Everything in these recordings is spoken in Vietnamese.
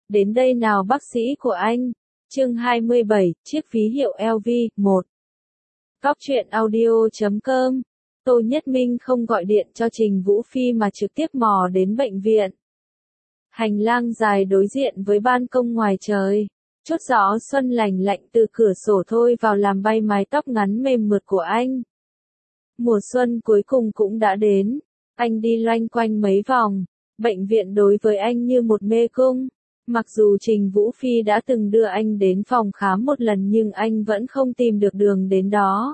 Đến đây nào bác sĩ của anh. Chương 27, chiếc ví hiệu LV, 1. Góc truyện audio.com. Tô Nhất Minh không gọi điện cho Trình Vũ Phi mà trực tiếp mò đến bệnh viện. Hành lang dài đối diện với ban công ngoài trời. Chút gió xuân lành lạnh từ cửa sổ thôi vào làm bay mái tóc ngắn mềm mượt của anh. Mùa xuân cuối cùng cũng đã đến. Anh đi loanh quanh mấy vòng. Bệnh viện đối với anh như một mê cung. Mặc dù Trình Vũ Phi đã từng đưa anh đến phòng khám một lần nhưng anh vẫn không tìm được đường đến đó.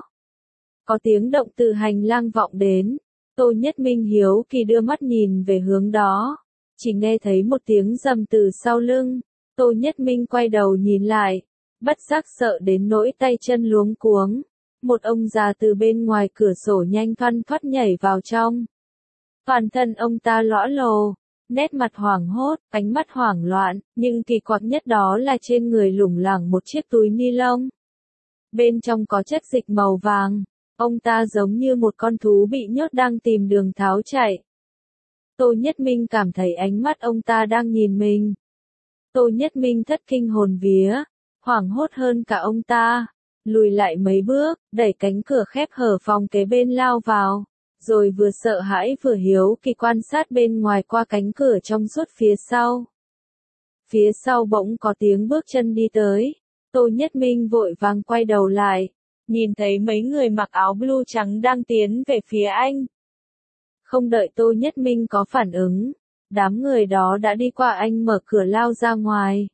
Có tiếng động từ hành lang vọng đến. Tô Nhất Minh hiếu kỳ đưa mắt nhìn về hướng đó. Chỉ nghe thấy một tiếng rầm từ sau lưng. Tô Nhất Minh quay đầu nhìn lại. Bất giác sợ đến nỗi tay chân luống cuống. Một ông già từ bên ngoài cửa sổ nhanh thoăn thoắt nhảy vào trong. Toàn thân ông ta lõa lồ. Nét mặt hoảng hốt, ánh mắt hoảng loạn, nhưng kỳ quặc nhất đó là trên người lủng lẳng một chiếc túi ni lông. Bên trong có chất dịch màu vàng, ông ta giống như một con thú bị nhốt đang tìm đường tháo chạy. Tô Nhất Minh cảm thấy ánh mắt ông ta đang nhìn mình. Tô Nhất Minh thất kinh hồn vía, hoảng hốt hơn cả ông ta, lùi lại mấy bước, đẩy cánh cửa khép hở phòng kế bên lao vào. Rồi vừa sợ hãi vừa hiếu kỳ quan sát bên ngoài qua cánh cửa trong suốt phía sau. Phía sau bỗng có tiếng bước chân đi tới. Tô Nhất Minh vội vàng quay đầu lại. Nhìn thấy mấy người mặc áo blue trắng đang tiến về phía anh. Không đợi Tô Nhất Minh có phản ứng. Đám người đó đã đi qua anh mở cửa lao ra ngoài.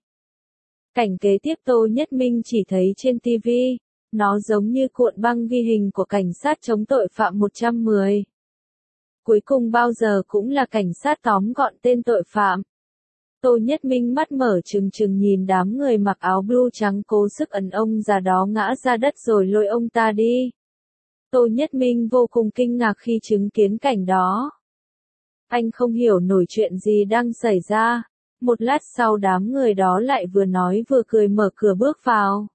Cảnh kế tiếp Tô Nhất Minh chỉ thấy trên TV. Nó giống như cuộn băng ghi hình của cảnh sát chống tội phạm 110. Cuối cùng bao giờ cũng là cảnh sát tóm gọn tên tội phạm. Tô Nhất Minh mắt mở trừng trừng nhìn đám người mặc áo blue trắng cố sức ấn ông già đó ngã ra đất rồi lôi ông ta đi. Tô Nhất Minh vô cùng kinh ngạc khi chứng kiến cảnh đó. Anh không hiểu nổi chuyện gì đang xảy ra. Một lát sau đám người đó lại vừa nói vừa cười mở cửa bước vào.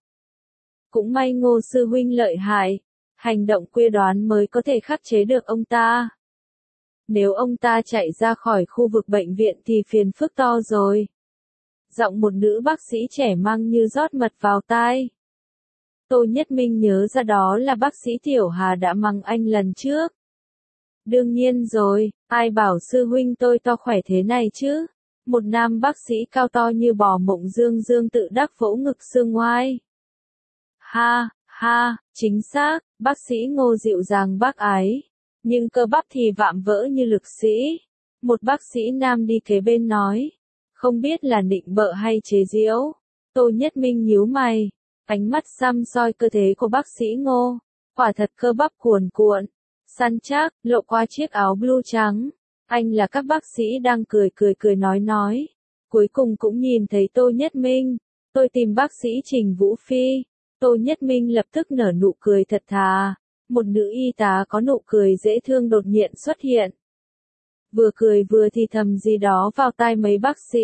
Cũng may Ngô sư huynh lợi hại, hành động quyết đoán mới có thể khắc chế được ông ta. Nếu ông ta chạy ra khỏi khu vực bệnh viện thì phiền phức to rồi. Giọng một nữ bác sĩ trẻ mang như rót mật vào tai. Tô Nhất Minh nhớ ra đó là bác sĩ Tiểu Hà đã mắng anh lần trước. Đương nhiên rồi, ai bảo sư huynh tôi to khỏe thế này chứ? Một nam bác sĩ cao to như bò mộng dương dương tự đắc vỗ ngực xương ngoai. Ha, ha, chính xác, bác sĩ Ngô dịu dàng bác ái. Nhưng cơ bắp thì vạm vỡ như lực sĩ. Một bác sĩ nam đi kế bên nói. Không biết là nịnh bợ hay chế giễu. Tô Nhất Minh nhíu mày. Ánh mắt săm soi cơ thể của bác sĩ Ngô. Quả thật cơ bắp cuồn cuộn. Săn chắc, lộ qua chiếc áo blue trắng. Anh là các bác sĩ đang cười nói. Cuối cùng cũng nhìn thấy Tô Nhất Minh. Tôi tìm bác sĩ Trình Vũ Phi. Tô Nhất Minh lập tức nở nụ cười thật thà. Một nữ y tá có nụ cười dễ thương đột nhiên xuất hiện. Vừa cười vừa thì thầm gì đó vào tai mấy bác sĩ.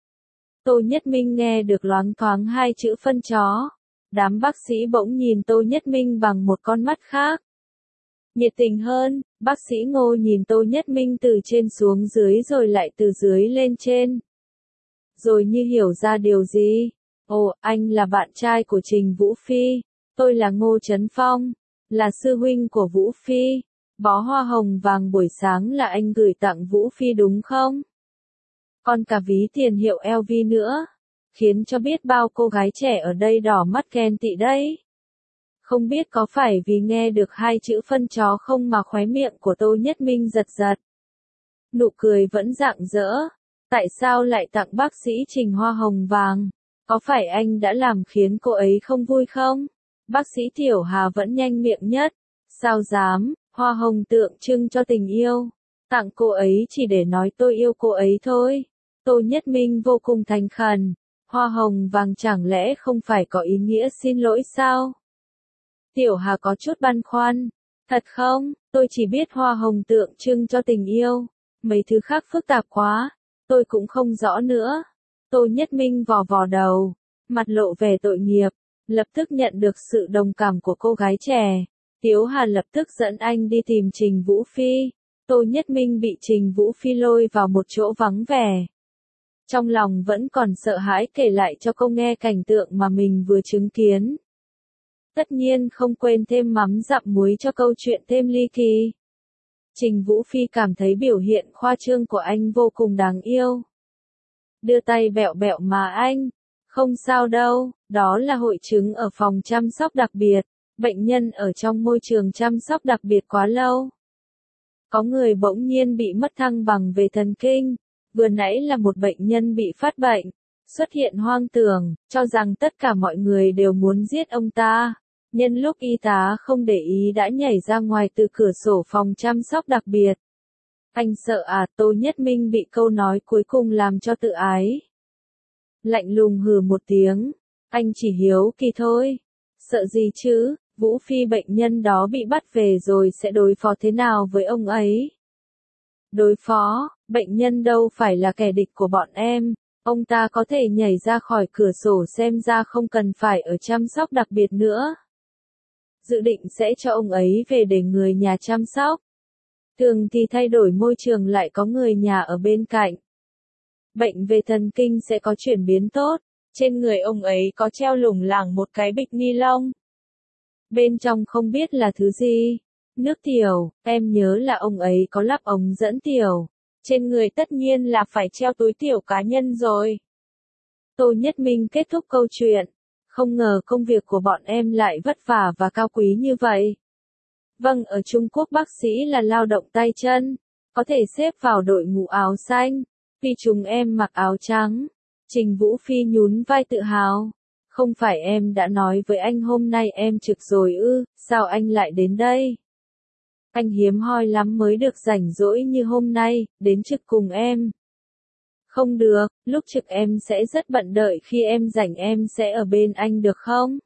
Tô Nhất Minh nghe được loáng thoáng hai chữ phân chó. Đám bác sĩ bỗng nhìn Tô Nhất Minh bằng một con mắt khác. Nhiệt tình hơn, bác sĩ Ngô nhìn Tô Nhất Minh từ trên xuống dưới rồi lại từ dưới lên trên. Rồi như hiểu ra điều gì. Ồ, anh là bạn trai của Trình Vũ Phi. Tôi là Ngô Trấn Phong. Là sư huynh của Vũ Phi. Bó hoa hồng vàng buổi sáng là anh gửi tặng Vũ Phi đúng không? Còn cả ví tiền hiệu LV nữa. Khiến cho biết bao cô gái trẻ ở đây đỏ mắt ghen tị đấy. Không biết có phải vì nghe được hai chữ phân chó không mà khóe miệng của Tô Nhất Minh giật giật. Nụ cười vẫn rạng rỡ. Tại sao lại tặng bác sĩ Trình hoa hồng vàng? Có phải anh đã làm khiến cô ấy không vui không? Bác sĩ Tiểu Hà vẫn nhanh miệng nhất. Sao dám, hoa hồng tượng trưng cho tình yêu. Tặng cô ấy chỉ để nói tôi yêu cô ấy thôi. Tô Nhất Minh vô cùng thành khẩn. Hoa hồng vàng chẳng lẽ không phải có ý nghĩa xin lỗi sao? Tiểu Hà có chút băn khoăn. Thật không, tôi chỉ biết hoa hồng tượng trưng cho tình yêu. Mấy thứ khác phức tạp quá. Tôi cũng không rõ nữa. Tô Nhất Minh vò vò đầu. Mặt lộ vẻ tội nghiệp. Lập tức nhận được sự đồng cảm của cô gái trẻ. Tiếu Hà lập tức dẫn anh đi tìm Trình Vũ Phi. Tô Nhất Minh bị Trình Vũ Phi lôi vào một chỗ vắng vẻ. Trong lòng vẫn còn sợ hãi kể lại cho cô nghe cảnh tượng mà mình vừa chứng kiến. Tất nhiên không quên thêm mắm dặm muối cho câu chuyện thêm ly kỳ. Trình Vũ Phi cảm thấy biểu hiện khoa trương của anh vô cùng đáng yêu. Đưa tay bẹo bẹo mà anh. Không sao đâu, đó là hội chứng ở phòng chăm sóc đặc biệt. Bệnh nhân ở trong môi trường chăm sóc đặc biệt quá lâu. Có người bỗng nhiên bị mất thăng bằng về thần kinh. Vừa nãy là một bệnh nhân bị phát bệnh. Xuất hiện hoang tưởng, cho rằng tất cả mọi người đều muốn giết ông ta. Nhân lúc y tá không để ý đã nhảy ra ngoài từ cửa sổ phòng chăm sóc đặc biệt. Anh sợ à? Tô Nhất Minh bị câu nói cuối cùng làm cho tự ái. Lạnh lùng hừ một tiếng. Anh chỉ hiếu kỳ thôi. Sợ gì chứ? Vũ Phi bệnh nhân đó bị bắt về rồi sẽ đối phó thế nào với ông ấy? Đối phó, bệnh nhân đâu phải là kẻ địch của bọn em. Ông ta có thể nhảy ra khỏi cửa sổ, xem ra không cần phải ở chăm sóc đặc biệt nữa. Dự định sẽ cho ông ấy về để người nhà chăm sóc. Thường thì thay đổi môi trường lại có người nhà ở bên cạnh. Bệnh về thần kinh sẽ có chuyển biến tốt. Trên người ông ấy có treo lủng lẳng một cái bịch ni lông. Bên trong không biết là thứ gì. Nước tiểu, em nhớ là ông ấy có lắp ống dẫn tiểu. Trên người tất nhiên là phải treo túi tiểu cá nhân rồi. Tô Nhất Minh kết thúc câu chuyện. Không ngờ công việc của bọn em lại vất vả và cao quý như vậy. Vâng, ở Trung Quốc bác sĩ là lao động tay chân. Có thể xếp vào đội ngũ áo xanh. Vì chúng em mặc áo trắng. Trình Vũ Phi nhún vai tự hào. Không phải em đã nói với anh hôm nay em trực rồi ư, sao anh lại đến đây? Anh hiếm hoi lắm mới được rảnh rỗi như hôm nay, đến trực cùng em. Không được, lúc trực em sẽ rất bận, đợi khi em rảnh em sẽ ở bên anh được không?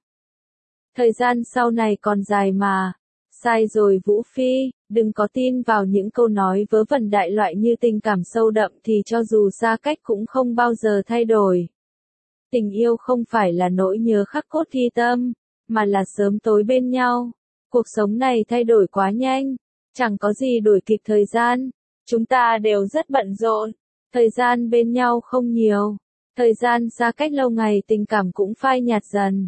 Thời gian sau này còn dài mà. Sai rồi Vũ Phi, đừng có tin vào những câu nói vớ vẩn đại loại như tình cảm sâu đậm thì cho dù xa cách cũng không bao giờ thay đổi. Tình yêu không phải là nỗi nhớ khắc cốt ghi tâm, mà là sớm tối bên nhau. Cuộc sống này thay đổi quá nhanh, chẳng có gì đuổi kịp thời gian. Chúng ta đều rất bận rộn, thời gian bên nhau không nhiều. Thời gian xa cách lâu ngày tình cảm cũng phai nhạt dần.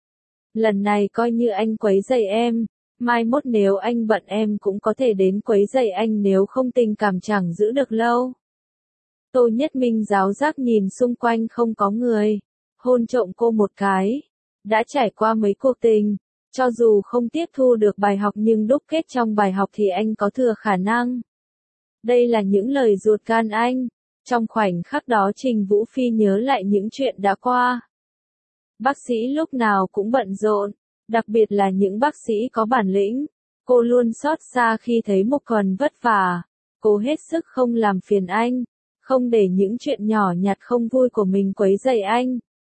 Lần này coi như anh quấy rầy em, mai mốt nếu anh bận em cũng có thể đến quấy rầy anh, nếu không tình cảm chẳng giữ được lâu. Tô Nhất Minh giáo giác nhìn xung quanh không có người. Hôn trộm cô một cái. Đã trải qua mấy cuộc tình. Cho dù không tiếp thu được bài học nhưng đúc kết trong bài học thì anh có thừa khả năng. Đây là những lời ruột gan anh. Trong khoảnh khắc đó Trình Vũ Phi nhớ lại những chuyện đã qua. Bác sĩ lúc nào cũng bận rộn. Đặc biệt là những bác sĩ có bản lĩnh. Cô luôn xót xa khi thấy Mục Thuần vất vả. Cô hết sức không làm phiền anh. Không để những chuyện nhỏ nhặt không vui của mình quấy rầy anh.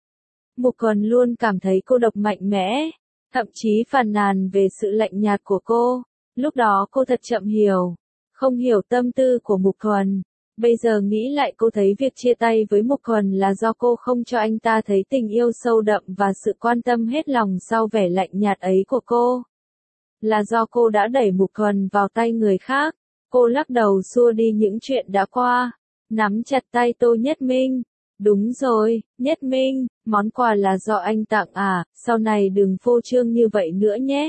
Mục Thuần luôn cảm thấy cô độc mạnh mẽ, thậm chí phàn nàn về sự lạnh nhạt của cô. Lúc đó cô thật chậm hiểu, không hiểu tâm tư của Mục Thuần. Bây giờ nghĩ lại cô thấy việc chia tay với Mục Thuần là do cô không cho anh ta thấy tình yêu sâu đậm và sự quan tâm hết lòng sau vẻ lạnh nhạt ấy của cô. Là do cô đã đẩy Mục Thuần vào tay người khác. Cô lắc đầu xua đi những chuyện đã qua, nắm chặt tay Tô Nhất Minh. Đúng rồi, Nhất Minh, món quà là do anh tặng à, sau này đừng phô trương như vậy nữa nhé.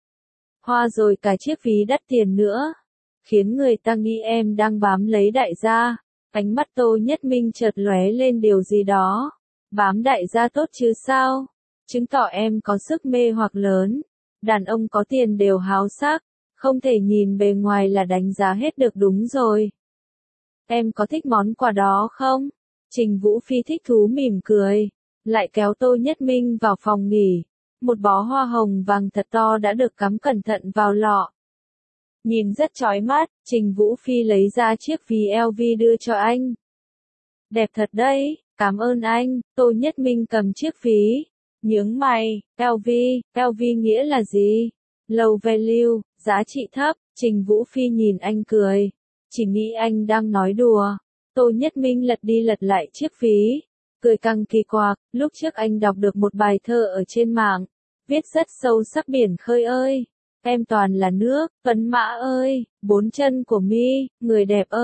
Hoa rồi cả chiếc ví đắt tiền nữa, khiến người ta nghĩ em đang bám lấy đại gia. Ánh mắt Tô Nhất Minh chợt lóe lên điều gì đó. Bám đại gia tốt chứ sao? Chứng tỏ em có sức mê hoặc lớn. Đàn ông có tiền đều háo sắc, không thể nhìn bề ngoài là đánh giá hết được, đúng rồi. Em có thích món quà đó không? Trình Vũ Phi thích thú mỉm cười, lại kéo Tô Nhất Minh vào phòng nghỉ. Một bó hoa hồng vàng thật to đã được cắm cẩn thận vào lọ. Nhìn rất chói mắt, Trình Vũ Phi lấy ra chiếc ví LV đưa cho anh. Đẹp thật đấy, cảm ơn anh. Tô Nhất Minh cầm chiếc ví, nhướng mày. LV nghĩa là gì? Low value, giá trị thấp. Trình Vũ Phi nhìn anh cười, chỉ nghĩ anh đang nói đùa. Tô Nhất Minh lật đi lật lại chiếc ví, cười căng kỳ quặc. Lúc trước anh đọc được một bài thơ ở trên mạng, viết rất sâu sắc: biển khơi ơi, em toàn là nước, tuấn mã ơi, bốn chân của mi, người đẹp ơi,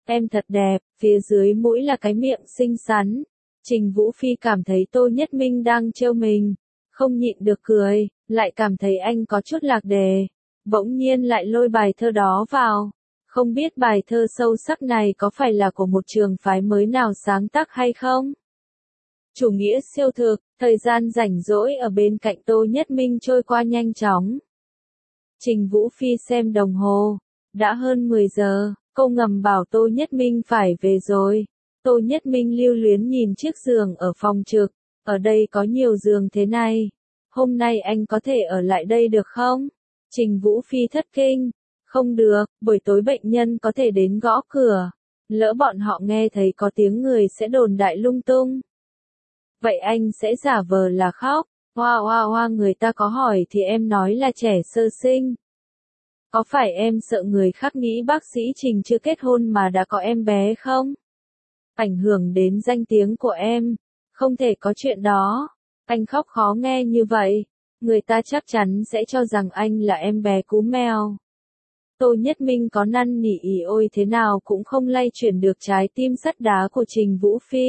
Em thật đẹp, phía dưới mũi là cái miệng xinh xắn. Trình Vũ Phi cảm thấy Tô Nhất Minh đang trêu mình, không nhịn được cười, lại cảm thấy anh có chút lạc đề. Bỗng nhiên lại lôi bài thơ đó vào. Không biết bài thơ sâu sắc này có phải là của một trường phái mới nào sáng tác hay không? Chủ nghĩa siêu thực, thời gian rảnh rỗi ở bên cạnh Tô Nhất Minh trôi qua nhanh chóng. Trình Vũ Phi xem đồng hồ, đã hơn 10 giờ, cô ngầm bảo Tô Nhất Minh phải về rồi. Tô Nhất Minh lưu luyến nhìn chiếc giường ở phòng trực, ở đây có nhiều giường thế này. Hôm nay anh có thể ở lại đây được không? Trình Vũ Phi thất kinh. Không được, buổi tối bệnh nhân có thể đến gõ cửa. Lỡ bọn họ nghe thấy có tiếng người sẽ đồn đại lung tung. Vậy anh sẽ giả vờ là khóc. Hoa hoa hoa, người ta có hỏi thì em nói là trẻ sơ sinh. Có phải em sợ người khác nghĩ bác sĩ Trình chưa kết hôn mà đã có em bé không? Ảnh hưởng đến danh tiếng của em. Không thể có chuyện đó. Anh khóc khó nghe như vậy. Người ta chắc chắn sẽ cho rằng anh là em bé cú mèo. Tô Nhất Minh có năn nỉ ỉ ôi thế nào cũng không lay chuyển được trái tim sắt đá của Trình Vũ Phi.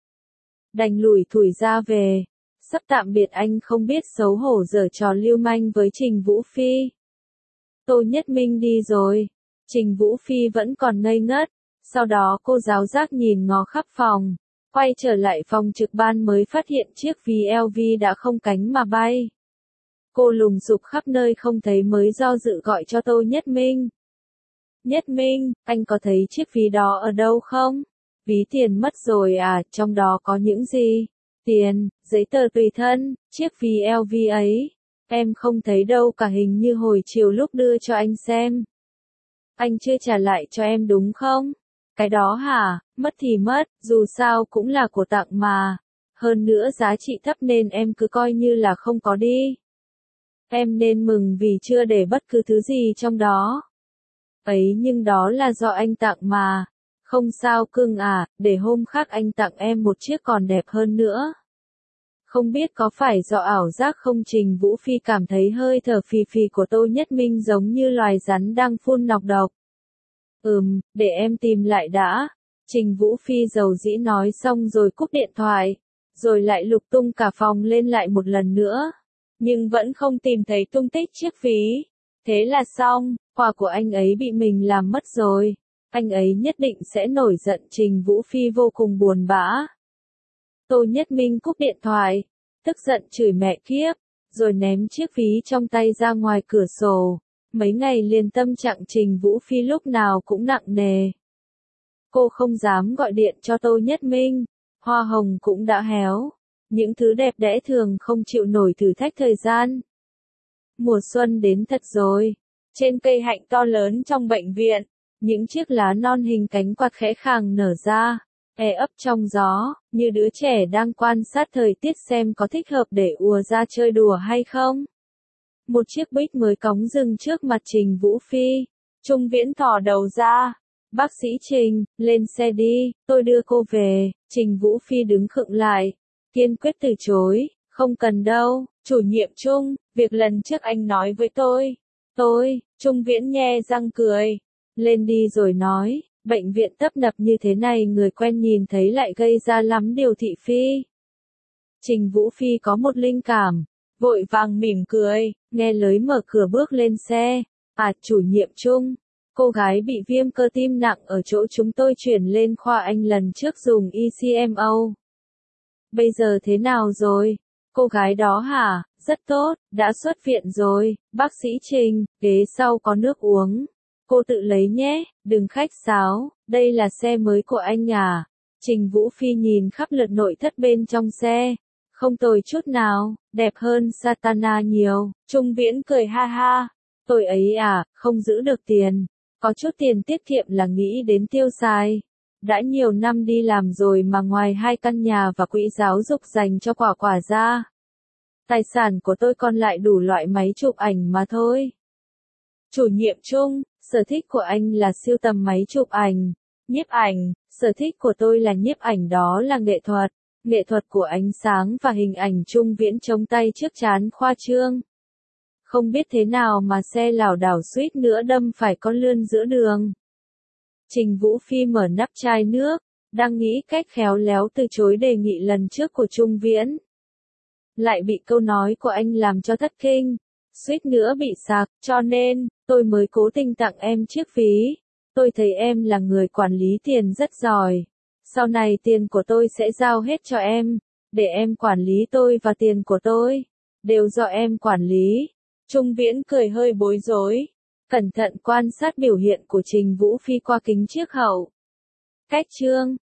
Đành lủi thủi ra về. Sắp tạm biệt anh không biết xấu hổ giở trò lưu manh với Trình Vũ Phi. Tô Nhất Minh đi rồi. Trình Vũ Phi vẫn còn ngây ngất. Sau đó cô giáo giác nhìn ngó khắp phòng. Quay trở lại phòng trực ban mới phát hiện chiếc VLV đã không cánh mà bay. Cô lùng sục khắp nơi không thấy mới do dự gọi cho Tô Nhất Minh. Nhất Minh, anh có thấy chiếc ví đó ở đâu không? Ví tiền mất rồi à, trong đó có những gì? Tiền, giấy tờ tùy thân, chiếc VLV ấy. Em không thấy đâu cả, hình như hồi chiều lúc đưa cho anh xem. Anh chưa trả lại cho em đúng không? Cái đó hả, mất thì mất, dù sao cũng là của tặng mà. Hơn nữa giá trị thấp nên em cứ coi như là không có đi. Em nên mừng vì chưa để bất cứ thứ gì trong đó. Ấy nhưng đó là do anh tặng mà. Không sao cưng à, để hôm khác anh tặng em một chiếc còn đẹp hơn nữa. Không biết có phải do ảo giác không, Trình Vũ Phi cảm thấy hơi thở phì phì của Tô Nhất Minh giống như loài rắn đang phun nọc độc. Để em tìm lại đã. Trình Vũ Phi dầu dĩ nói xong rồi cúp điện thoại. Rồi lại lục tung cả phòng lên lại một lần nữa. Nhưng vẫn không tìm thấy tung tích chiếc ví. Thế là xong, quà của anh ấy bị mình làm mất rồi. Anh ấy nhất định sẽ nổi giận. Trình Vũ Phi vô cùng buồn bã. Tô Nhất Minh cúp điện thoại, tức giận chửi mẹ kiếp, rồi ném chiếc ví trong tay ra ngoài cửa sổ. Mấy ngày liền tâm trạng Trình Vũ Phi lúc nào cũng nặng nề. Cô không dám gọi điện cho Tô Nhất Minh, hoa hồng cũng đã héo. Những thứ đẹp đẽ thường không chịu nổi thử thách thời gian. Mùa xuân đến thật rồi. Trên cây hạnh to lớn trong bệnh viện, những chiếc lá non hình cánh quạt khẽ khàng nở ra, ấp trong gió, như đứa trẻ đang quan sát thời tiết xem có thích hợp để ùa ra chơi đùa hay không. Một chiếc Buick mới cóng dừng trước mặt Trình Vũ Phi. Trung Viễn thò đầu ra. Bác sĩ Trình, lên xe đi, tôi đưa cô về. Trình Vũ Phi đứng khựng lại, kiên quyết từ chối, không cần đâu, chủ nhiệm Trung, việc lần trước anh nói với tôi. Trung Viễn nhe răng cười. Lên đi rồi nói, bệnh viện tấp nập như thế này người quen nhìn thấy lại gây ra lắm điều thị phi. Trình Vũ Phi có một linh cảm, vội vàng mỉm cười, nghe lời mở cửa bước lên xe. Chủ nhiệm Trung, cô gái bị viêm cơ tim nặng ở chỗ chúng tôi chuyển lên khoa anh lần trước dùng ECMO. Bây giờ thế nào rồi? Cô gái đó hả? Rất tốt, đã xuất viện rồi. Bác sĩ Trình, ghế sau có nước uống. Cô tự lấy nhé, đừng khách sáo, đây là xe mới của anh à. Trình Vũ Phi nhìn khắp lượt nội thất bên trong xe. Không tồi chút nào, đẹp hơn Satana nhiều. Trung Viễn cười ha ha. Tôi ấy không giữ được tiền. Có chút tiền tiết kiệm là nghĩ đến tiêu xài. Đã nhiều năm đi làm rồi mà ngoài 2 căn nhà và quỹ giáo dục dành cho quả quả ra. Tài sản của tôi còn lại đủ loại máy chụp ảnh mà thôi. Chủ nhiệm Trung, sở thích của anh là sưu tầm máy chụp ảnh, nhiếp ảnh, sở thích của tôi là nhiếp ảnh, đó là nghệ thuật của ánh sáng và hình ảnh. Trung Viễn chống tay trước trán khoa trương. Không biết thế nào mà xe lảo đảo suýt nữa đâm phải con lươn giữa đường. Trình Vũ Phi mở nắp chai nước, đang nghĩ cách khéo léo từ chối đề nghị lần trước của Trung Viễn. Lại bị câu nói của anh làm cho thất kinh, suýt nữa bị sặc, cho nên, tôi mới cố tình tặng em chiếc ví. Tôi thấy em là người quản lý tiền rất giỏi. Sau này tiền của tôi sẽ giao hết cho em, để em quản lý tôi và tiền của tôi, đều do em quản lý. Trung Viễn cười hơi bối rối, cẩn thận quan sát biểu hiện của Trình Vũ Phi qua kính chiếc hậu cách chương.